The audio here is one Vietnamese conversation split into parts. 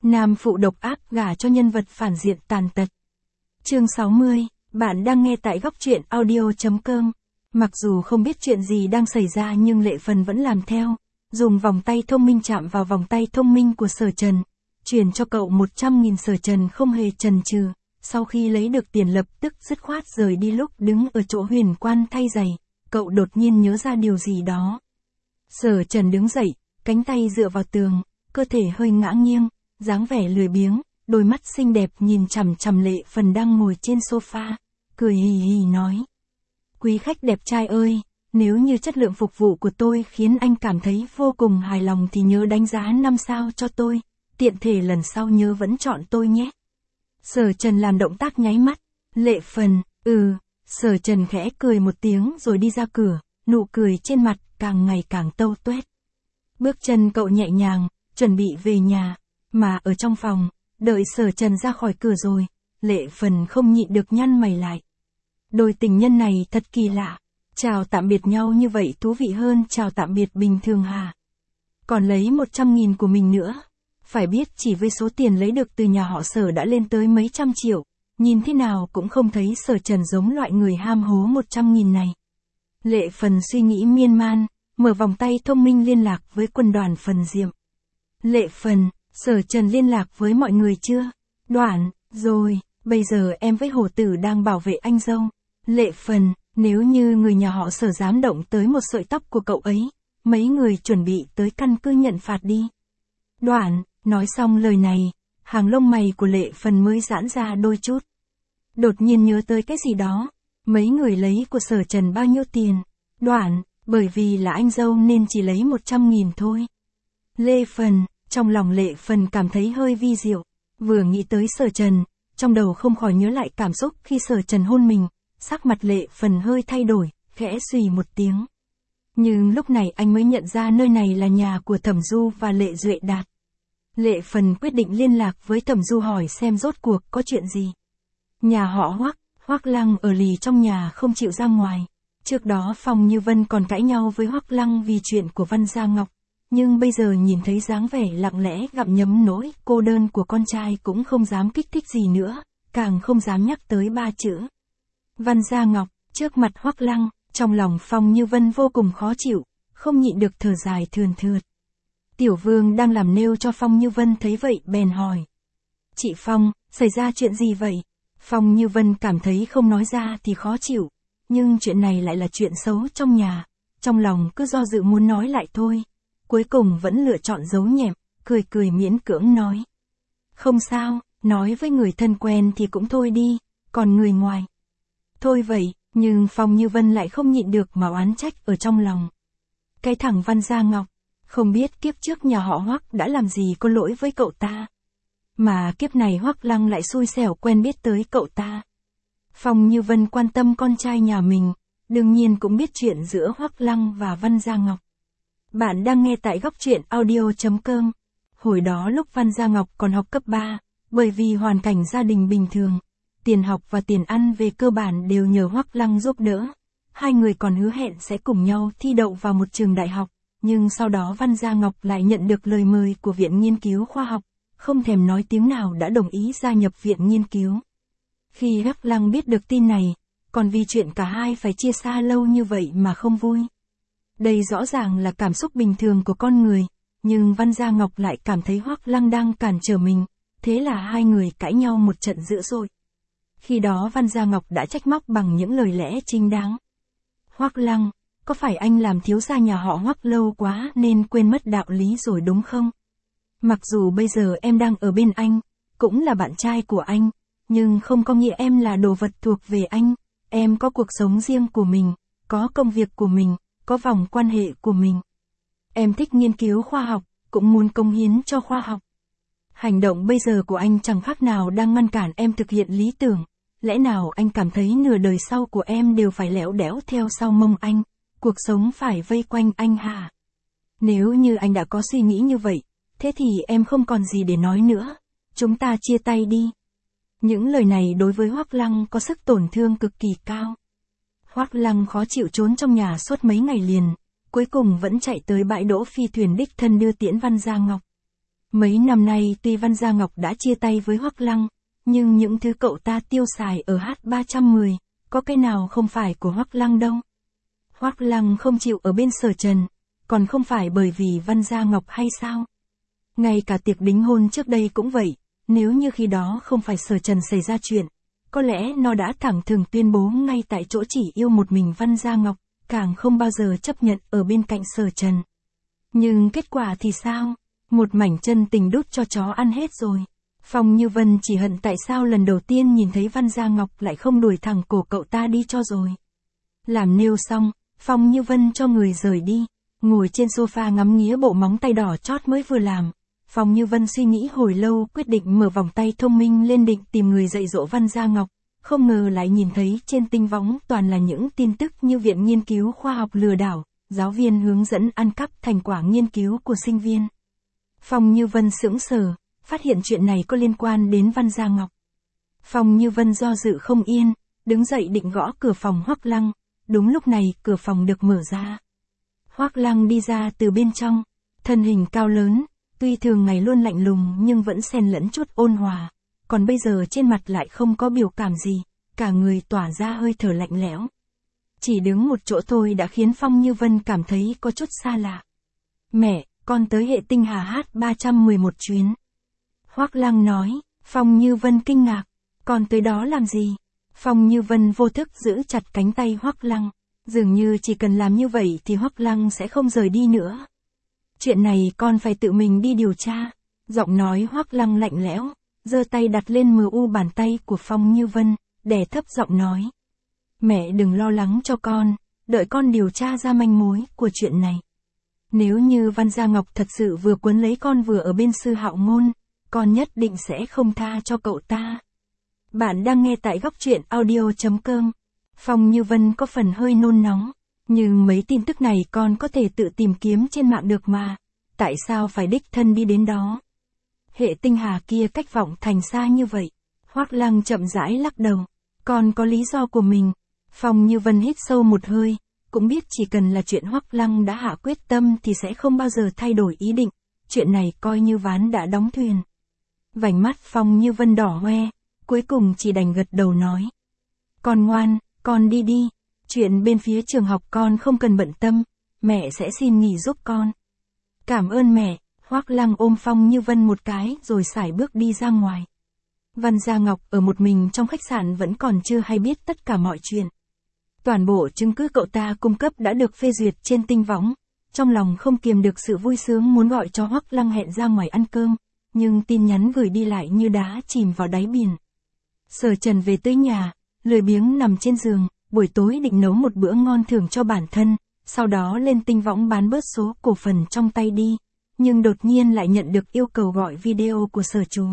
Nam phụ độc ác gả cho nhân vật phản diện tàn tật. Chương 60, bạn đang nghe tại góc truyện audio.com. Mặc dù không biết chuyện gì đang xảy ra nhưng Lệ Phần vẫn làm theo, dùng vòng tay thông minh chạm vào vòng tay thông minh của Sở Trần, chuyển cho cậu 100.000. Sở Trần không hề chần chừ, sau khi lấy được tiền lập tức dứt khoát rời đi. Lúc đứng ở chỗ huyền quan thay giày, cậu đột nhiên nhớ ra điều gì đó. Sở Trần đứng dậy, cánh tay dựa vào tường, cơ thể hơi ngã nghiêng, dáng vẻ lười biếng, đôi mắt xinh đẹp nhìn chằm chằm Lệ Phần đang ngồi trên sofa, cười hì hì nói. Quý khách đẹp trai ơi, nếu như chất lượng phục vụ của tôi khiến anh cảm thấy vô cùng hài lòng thì nhớ đánh giá 5 sao cho tôi, tiện thể lần sau nhớ vẫn chọn tôi nhé. Sở Trần làm động tác nháy mắt. Lệ Phần, Sở Trần khẽ cười một tiếng rồi đi ra cửa, nụ cười trên mặt càng ngày càng tâu tuét. Bước chân cậu nhẹ nhàng, chuẩn bị về nhà, mà ở trong phòng, đợi Sở Trần ra khỏi cửa rồi, Lệ Phần không nhịn được nhăn mày lại. Đôi tình nhân này thật kỳ lạ, chào tạm biệt nhau như vậy thú vị hơn chào tạm biệt bình thường hả? Còn lấy 100.000 của mình nữa. Phải biết chỉ với số tiền lấy được từ nhà họ Sở đã lên tới mấy trăm triệu, nhìn thế nào cũng không thấy Sở Trần giống loại người ham hố 100.000 này. Lệ Phần suy nghĩ miên man, mở vòng tay thông minh liên lạc với quân đoàn Phần Diệm. Lệ Phần, Sở Trần liên lạc với mọi người chưa? Đoạn, rồi, bây giờ em với Hổ Tử đang bảo vệ anh dâu. Lệ Phần, nếu như người nhà họ Sở dám động tới một sợi tóc của cậu ấy, mấy người chuẩn bị tới căn cứ nhận phạt đi. Đoạn, nói xong lời này, hàng lông mày của Lệ Phần mới giãn ra đôi chút. Đột nhiên nhớ tới cái gì đó, mấy người lấy của Sở Trần bao nhiêu tiền? Đoạn, bởi vì là anh dâu nên chỉ lấy 100.000 thôi. Lệ Phần, trong lòng Lệ Phần cảm thấy hơi vi diệu, vừa nghĩ tới Sở Trần, trong đầu không khỏi nhớ lại cảm xúc khi Sở Trần hôn mình, sắc mặt Lệ Phần hơi thay đổi, khẽ xùy một tiếng. Nhưng lúc này anh mới nhận ra nơi này là nhà của Thẩm Du và Lệ Duệ Đạt. Lệ Phần quyết định liên lạc với Thẩm Du hỏi xem rốt cuộc có chuyện gì. Nhà họ Hoắc Lăng ở lì trong nhà không chịu ra ngoài. Trước đó Phong Như Vân còn cãi nhau với Hoắc Lăng vì chuyện của Văn Gia Ngọc. Nhưng bây giờ nhìn thấy dáng vẻ lặng lẽ gặm nhấm nỗi cô đơn của con trai cũng không dám kích thích gì nữa, càng không dám nhắc tới 3 chữ Văn Gia Ngọc, trước mặt Hoắc Lăng, trong lòng Phong Như Vân vô cùng khó chịu, không nhịn được thở dài thườn thượt. Tiểu Vương đang làm nêu cho Phong Như Vân thấy vậy bèn hỏi. Chị Phong, xảy ra chuyện gì vậy? Phong Như Vân cảm thấy không nói ra thì khó chịu, nhưng chuyện này lại là chuyện xấu trong nhà, trong lòng cứ do dự muốn nói lại thôi. Cuối cùng vẫn lựa chọn giấu nhẹm, cười cười miễn cưỡng nói. Không sao, nói với người thân quen thì cũng thôi đi, còn người ngoài. Thôi vậy, nhưng Phong Như Vân lại không nhịn được mà oán trách ở trong lòng. Cái thằng Văn Gia Ngọc, không biết kiếp trước nhà họ Hoắc đã làm gì có lỗi với cậu ta. Mà kiếp này Hoắc Lăng lại xui xẻo quen biết tới cậu ta. Phong Như Vân quan tâm con trai nhà mình, đương nhiên cũng biết chuyện giữa Hoắc Lăng và Văn Gia Ngọc. Bạn đang nghe tại góc truyện audio.com. Hồi đó lúc Văn Gia Ngọc còn học cấp 3, bởi vì hoàn cảnh gia đình bình thường, tiền học và tiền ăn về cơ bản đều nhờ Hoắc Lăng giúp đỡ. Hai người còn hứa hẹn sẽ cùng nhau thi đậu vào một trường đại học, nhưng sau đó Văn Gia Ngọc lại nhận được lời mời của Viện Nghiên cứu Khoa học, không thèm nói tiếng nào đã đồng ý gia nhập Viện Nghiên cứu. Khi Hoắc Lăng biết được tin này, còn vì chuyện cả hai phải chia xa lâu như vậy mà không vui. Đây rõ ràng là cảm xúc bình thường của con người, nhưng Văn Gia Ngọc lại cảm thấy Hoắc Lăng đang cản trở mình, thế là hai người cãi nhau một trận dữ dội. Khi đó Văn Gia Ngọc đã trách móc bằng những lời lẽ chính đáng. Hoắc Lăng, có phải anh làm thiếu gia nhà họ Hoắc lâu quá nên quên mất đạo lý rồi đúng không? Mặc dù bây giờ em đang ở bên anh, cũng là bạn trai của anh, nhưng không có nghĩa em là đồ vật thuộc về anh, em có cuộc sống riêng của mình, có công việc của mình, có vòng quan hệ của mình. Em thích nghiên cứu khoa học, cũng muốn cống hiến cho khoa học. Hành động bây giờ của anh chẳng khác nào đang ngăn cản em thực hiện lý tưởng. Lẽ nào anh cảm thấy nửa đời sau của em đều phải lẽo đẽo theo sau mông anh, cuộc sống phải vây quanh anh hả? Nếu như anh đã có suy nghĩ như vậy, thế thì em không còn gì để nói nữa. Chúng ta chia tay đi. Những lời này đối với Hoắc Lăng có sức tổn thương cực kỳ cao. Hoắc Lăng khó chịu trốn trong nhà suốt mấy ngày liền, cuối cùng vẫn chạy tới bãi đỗ phi thuyền đích thân đưa tiễn Văn Gia Ngọc. Mấy năm nay tuy Văn Gia Ngọc đã chia tay với Hoắc Lăng, nhưng những thứ cậu ta tiêu xài ở H310, có cái nào không phải của Hoắc Lăng đâu. Hoắc Lăng không chịu ở bên Sở Trần, còn không phải bởi vì Văn Gia Ngọc hay sao? Ngay cả tiệc đính hôn trước đây cũng vậy, nếu như khi đó không phải Sở Trần xảy ra chuyện, có lẽ nó đã thẳng thừng tuyên bố ngay tại chỗ chỉ yêu một mình Văn Gia Ngọc, càng không bao giờ chấp nhận ở bên cạnh Sở Trần. Nhưng kết quả thì sao? Một mảnh chân tình đút cho chó ăn hết rồi. Phong Như Vân chỉ hận tại sao lần đầu tiên nhìn thấy Văn Gia Ngọc lại không đuổi thẳng cổ cậu ta đi cho rồi. Làm nail xong, Phong Như Vân cho người rời đi, ngồi trên sofa ngắm nghía bộ móng tay đỏ chót mới vừa làm. Phong Như Vân suy nghĩ hồi lâu quyết định mở vòng tay thông minh lên định tìm người dạy dỗ Văn Gia Ngọc, không ngờ lại nhìn thấy trên tinh võng toàn là những tin tức như Viện Nghiên cứu Khoa học lừa đảo, giáo viên hướng dẫn ăn cắp thành quả nghiên cứu của sinh viên. Phong Như Vân sững sờ, phát hiện chuyện này có liên quan đến Văn Gia Ngọc. Phong Như Vân do dự không yên, đứng dậy định gõ cửa phòng Hoắc Lăng, đúng lúc này cửa phòng được mở ra. Hoắc Lăng đi ra từ bên trong, thân hình cao lớn, tuy thường ngày luôn lạnh lùng nhưng vẫn xen lẫn chút ôn hòa, còn bây giờ trên mặt lại không có biểu cảm gì, cả người tỏa ra hơi thở lạnh lẽo. Chỉ đứng một chỗ thôi đã khiến Phong Như Vân cảm thấy có chút xa lạ. Mẹ, con tới Hệ Tinh Hà H311 chuyến. Hoắc Lăng nói. Phong Như Vân kinh ngạc. Con tới đó làm gì? Phong Như Vân vô thức giữ chặt cánh tay Hoắc Lăng. Dường như chỉ cần làm như vậy thì Hoắc Lăng sẽ không rời đi nữa. Chuyện này con phải tự mình đi điều tra. Giọng nói Hoắc Lăng lạnh lẽo, giơ tay đặt lên mu bàn tay của Phong Như Vân, đè thấp giọng nói. Mẹ đừng lo lắng cho con, đợi con điều tra ra manh mối của chuyện này. Nếu như Văn Gia Ngọc thật sự vừa quấn lấy con vừa ở bên Sư Hạo Ngôn, con nhất định sẽ không tha cho cậu ta. Bạn đang nghe tại góc truyện audio.com. Phong Như Vân có phần hơi nôn nóng, nhưng mấy tin tức này con có thể tự tìm kiếm trên mạng được mà, tại sao phải đích thân đi đến đó? Hệ Tinh Hà kia cách Vọng Thành xa như vậy. Hoắc Lăng chậm rãi lắc đầu, con có lý do của mình. Phong Như Vân hít sâu một hơi, cũng biết chỉ cần là chuyện Hoắc Lăng đã hạ quyết tâm thì sẽ không bao giờ thay đổi ý định, chuyện này coi như ván đã đóng thuyền. Vành mắt Phong Như Vân đỏ hoe, cuối cùng chỉ đành gật đầu nói. Con ngoan, con đi đi, chuyện bên phía trường học con không cần bận tâm, mẹ sẽ xin nghỉ giúp con. Cảm ơn mẹ. Hoắc Lăng ôm Phong Như Vân một cái rồi sải bước đi ra ngoài. Văn Gia Ngọc ở một mình trong khách sạn vẫn còn chưa hay biết tất cả mọi chuyện. Toàn bộ chứng cứ cậu ta cung cấp đã được phê duyệt trên tinh võng, trong lòng không kiềm được sự vui sướng muốn gọi cho Hoắc Lăng hẹn ra ngoài ăn cơm, nhưng tin nhắn gửi đi lại như đá chìm vào đáy biển. Sở Trần về tới nhà, lười biếng nằm trên giường, buổi tối định nấu một bữa ngon thưởng cho bản thân, sau đó lên tinh võng bán bớt số cổ phần trong tay đi, nhưng đột nhiên lại nhận được yêu cầu gọi video của Sở Chú.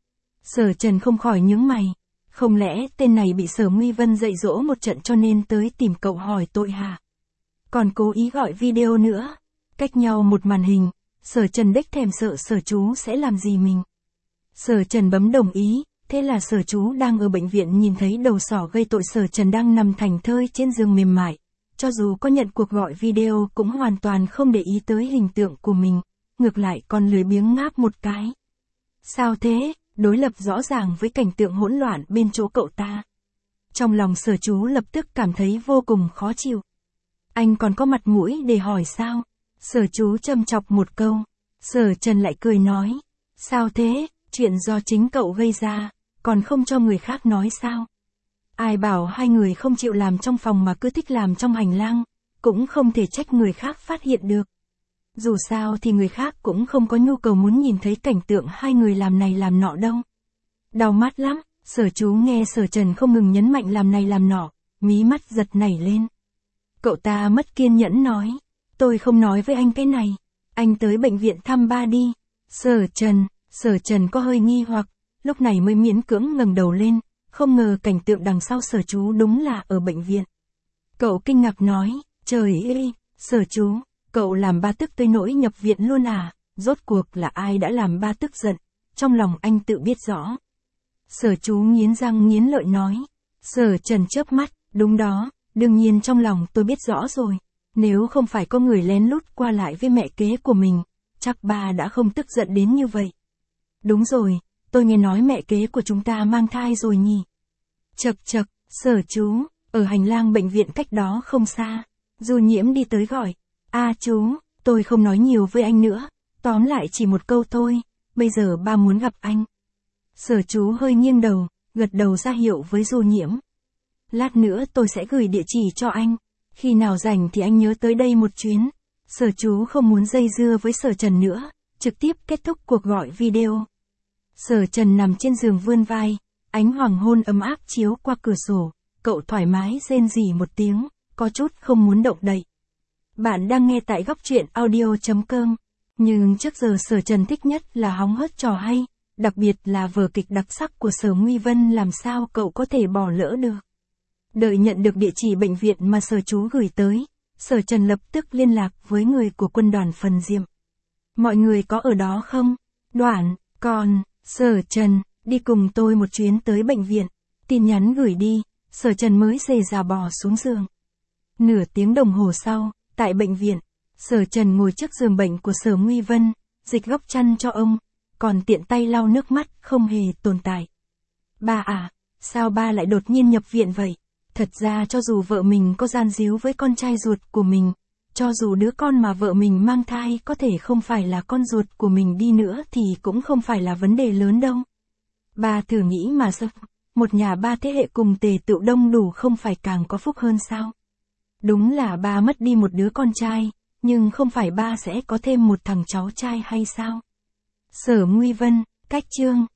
Sở Trần không khỏi nhướng mày, không lẽ tên này bị Sở Nguy Vân dạy dỗ một trận cho nên tới tìm cậu hỏi tội hả? Còn cố ý gọi video nữa, cách nhau một màn hình, Sở Trần đếch thèm sợ Sở Chú sẽ làm gì mình. Sở Trần bấm đồng ý, thế là Sở Chú đang ở bệnh viện nhìn thấy đầu sỏ gây tội Sở Trần đang nằm thảnh thơi trên giường mềm mại, cho dù có nhận cuộc gọi video cũng hoàn toàn không để ý tới hình tượng của mình, ngược lại còn lười biếng ngáp một cái. Sao thế? Đối lập rõ ràng với cảnh tượng hỗn loạn bên chỗ cậu ta. Trong lòng Sở Chú lập tức cảm thấy vô cùng khó chịu. Anh còn có mặt mũi để hỏi sao? Sở Chú châm chọc một câu. Sở Trần lại cười nói. Sao thế? Chuyện do chính cậu gây ra, còn không cho người khác nói sao? Ai bảo hai người không chịu làm trong phòng mà cứ thích làm trong hành lang, cũng không thể trách người khác phát hiện được. Dù sao thì người khác cũng không có nhu cầu muốn nhìn thấy cảnh tượng hai người làm này làm nọ đâu. Đau mắt lắm, Sở Chú nghe Sở Trần không ngừng nhấn mạnh làm này làm nọ, mí mắt giật nảy lên. Cậu ta mất kiên nhẫn nói, tôi không nói với anh cái này, anh tới bệnh viện thăm ba đi. Sở Trần có hơi nghi hoặc, lúc này mới miễn cưỡng ngẩng đầu lên, không ngờ cảnh tượng đằng sau Sở Chú đúng là ở bệnh viện. Cậu kinh ngạc nói, trời ơi, Sở Chú, cậu làm ba tức tới nỗi nhập viện luôn à? Rốt cuộc là ai đã làm ba tức giận? Trong lòng anh tự biết rõ. Sở Chú nghiến răng nghiến lợi nói. Sở Trần chớp mắt, đúng đó, đương nhiên trong lòng tôi biết rõ rồi. Nếu không phải có người lén lút qua lại với mẹ kế của mình, chắc ba đã không tức giận đến như vậy. Đúng rồi, tôi nghe nói mẹ kế của chúng ta mang thai rồi nhỉ. Chậc chậc, Sở chú, ở hành lang bệnh viện cách đó không xa. Du Nhiễm đi tới gọi. Chú, tôi không nói nhiều với anh nữa, tóm lại chỉ một câu thôi, bây giờ ba muốn gặp anh. Sở chú hơi nghiêng đầu, gật đầu ra hiệu với Du Nhiễm. Lát nữa tôi sẽ gửi địa chỉ cho anh, khi nào rảnh thì anh nhớ tới đây một chuyến. Sở chú không muốn dây dưa với Sở Trần nữa, trực tiếp kết thúc cuộc gọi video. Sở Trần nằm trên giường vươn vai, ánh hoàng hôn ấm áp chiếu qua cửa sổ, cậu thoải mái rên rỉ một tiếng, có chút không muốn động đậy. Bạn đang nghe tại góc truyện audio.com. Nhưng trước giờ Sở Trần thích nhất là hóng hớt trò hay, đặc biệt là vở kịch đặc sắc của Sở Nguy Vân, làm sao cậu có thể bỏ lỡ được. Đợi nhận được địa chỉ bệnh viện mà Sở chú gửi tới, Sở Trần lập tức liên lạc với người của quân đoàn Phần Diệm. Mọi người có ở đó không? Đoạn, còn, Sở Trần, đi cùng tôi một chuyến tới bệnh viện. Tin nhắn gửi đi, Sở Trần mới xề già bò xuống giường. Nửa tiếng đồng hồ sau, tại bệnh viện, Sở Trần ngồi trước giường bệnh của Sở Nguy Vân, dịch góc chăn cho ông, còn tiện tay lau nước mắt không hề tồn tại. Ba à, sao ba lại đột nhiên nhập viện vậy? Thật ra cho dù vợ mình có gian díu với con trai ruột của mình, cho dù đứa con mà vợ mình mang thai có thể không phải là con ruột của mình đi nữa thì cũng không phải là vấn đề lớn đâu. Ba thử nghĩ mà xem, một nhà ba thế hệ cùng tề tựu đông đủ không phải càng có phúc hơn sao? Đúng là ba mất đi một đứa con trai, nhưng không phải ba sẽ có thêm một thằng cháu trai hay sao? Sở Nguy Vân, cách chương.